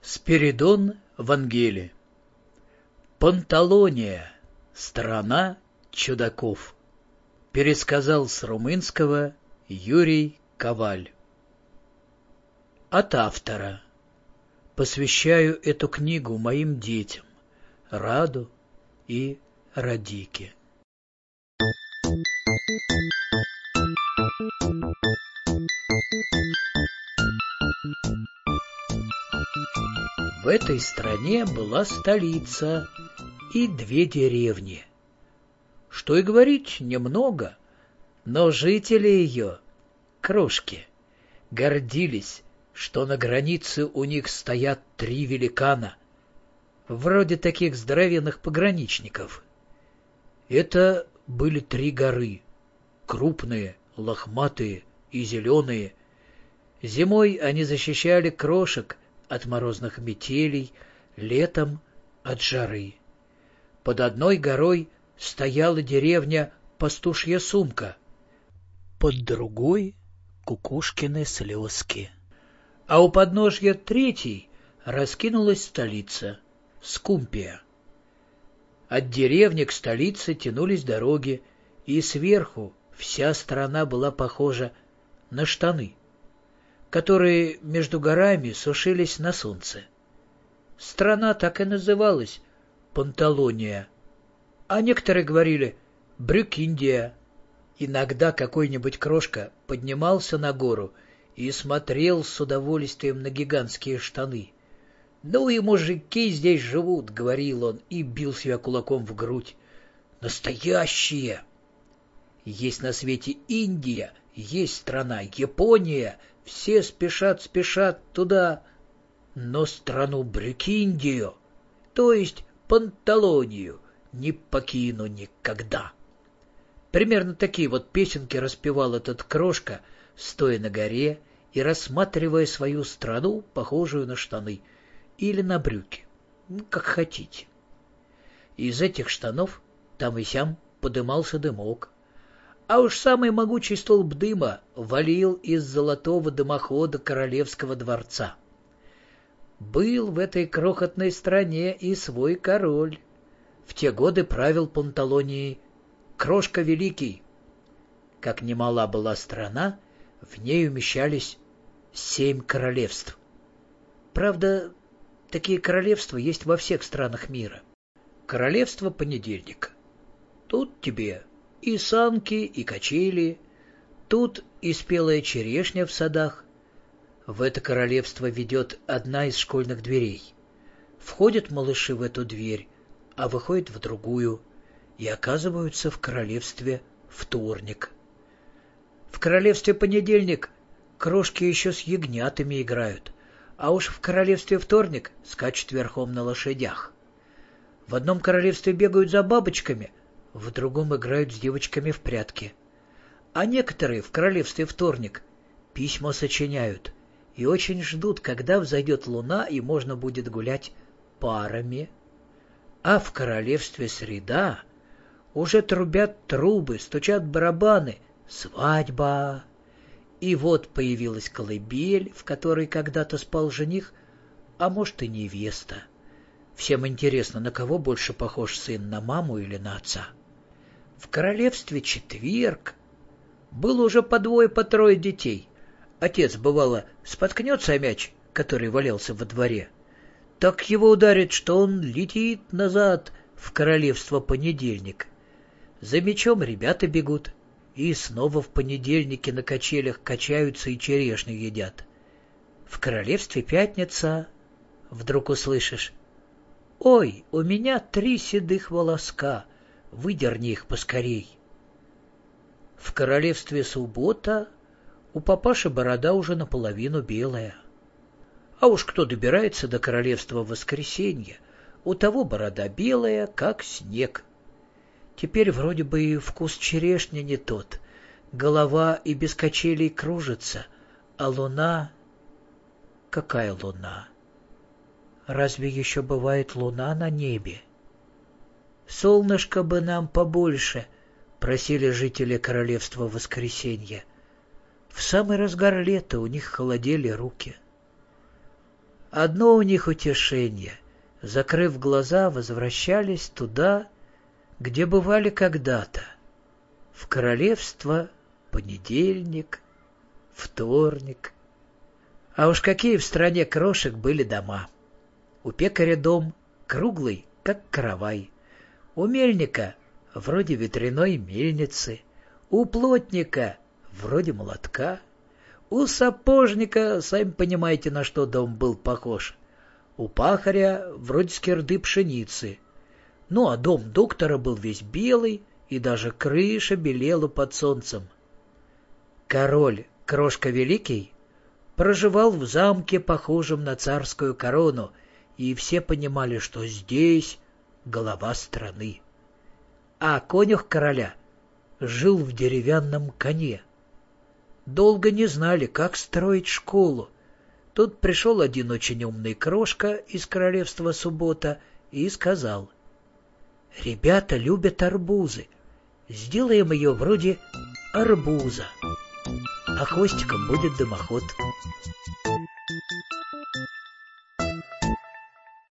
Спиридон Вангелий. Панталония. Страна чудаков. Пересказал с румынского Юрий Коваль. От автора. Посвящаю эту книгу моим детям, Раду и Радике. В этой стране была столица и две деревни. Что и говорить, немного, но жители ее, крошки, гордились, что на границе у них стоят три великана, вроде таких здоровенных пограничников. Это были три горы, крупные, лохматые и зеленые. Зимой они защищали крошек от морозных метелей, летом от жары. Под одной горой стояла деревня Пастушья Сумка, под другой — Кукушкины Слезки. А у подножья третьей раскинулась столица — Скумпия. От деревни к столице тянулись дороги, и сверху вся страна была похожа на штаны, которые между горами сушились на солнце. Страна так и называлась — Панталония, а некоторые говорили — Брюкиндия. Иногда какой-нибудь крошка поднимался на гору и смотрел с удовольствием на гигантские штаны. «Ну и мужики здесь живут», — говорил он и бил себя кулаком в грудь. «Настоящие! Есть на свете Индия, есть страна Япония, все спешат туда, но страну Брюкиндию, то есть Панталонию, не покину никогда». Примерно такие вот песенки распевал этот крошка, стоя на горе и рассматривая свою страну, похожую на штаны или на брюки, как хотите. Из этих штанов там и сям подымался дымок, а уж самый могучий столб дыма валил из золотого дымохода королевского дворца. Был в этой крохотной стране и свой король. В те годы правил Панталонией Крошка Великий. Как немала была страна, в ней умещались 7 королевств. Правда, такие королевства есть во всех странах мира. Королевство Понедельника. Тут тебе и санки, и качели, тут и спелая черешня в садах. В это королевство ведет одна из школьных дверей. Входят малыши в эту дверь, а выходят в другую и оказываются в королевстве Вторник. В королевстве Понедельник крошки еще с ягнятами играют, а уж в королевстве Вторник скачут верхом на лошадях. В одном королевстве бегают за бабочками, в другом играют с девочками в прятки. А некоторые в королевстве Вторник письма сочиняют и очень ждут, когда взойдет луна и можно будет гулять парами. А в королевстве Среда уже трубят трубы, стучат барабаны. Свадьба! И вот появилась колыбель, в которой когда-то спал жених, а может и невеста. Всем интересно, на кого больше похож сын, на маму или на отца. В королевстве Четверг было уже по двое, по трое детей. Отец, бывало, споткнется о мяч, который валялся во дворе. Так его ударит, что он летит назад в королевство Понедельник. За мячом ребята бегут, и снова в Понедельнике на качелях качаются и черешню едят. В королевстве Пятница вдруг услышишь: «Ой, у меня 3 седых волоска, выдерни их поскорей». В королевстве Суббота у папаши борода уже наполовину белая. А уж кто добирается до королевства Воскресенья, у того борода белая, как снег. Теперь вроде бы и вкус черешни не тот, голова и без качелей кружится, а луна... Какая луна? Разве еще бывает луна на небе? «Солнышко бы нам побольше», — просили жители королевства Воскресенья. В самый разгар лета у них холодели руки. Одно у них утешение. Закрыв глаза, возвращались туда, где бывали когда-то. В королевство понедельник, вторник. А уж какие в стране крошек были дома. У пекаря дом круглый, как каравай. У мельника вроде ветряной мельницы. У плотника вроде молотка. У сапожника, сами понимаете, на что дом был похож. У пахаря вроде скирды пшеницы. Ну, а дом доктора был весь белый, и даже крыша белела под солнцем. Король Крошка Великий проживал в замке, похожем на царскую корону, и все понимали, что здесь голова страны. А конюх короля жил в деревянном коне. Долго не знали, как строить школу. Тут пришел один очень умный Крошка из королевства Суббота и сказал: «Ребята любят арбузы. Сделаем ее вроде арбуза, а хвостиком будет дымоход».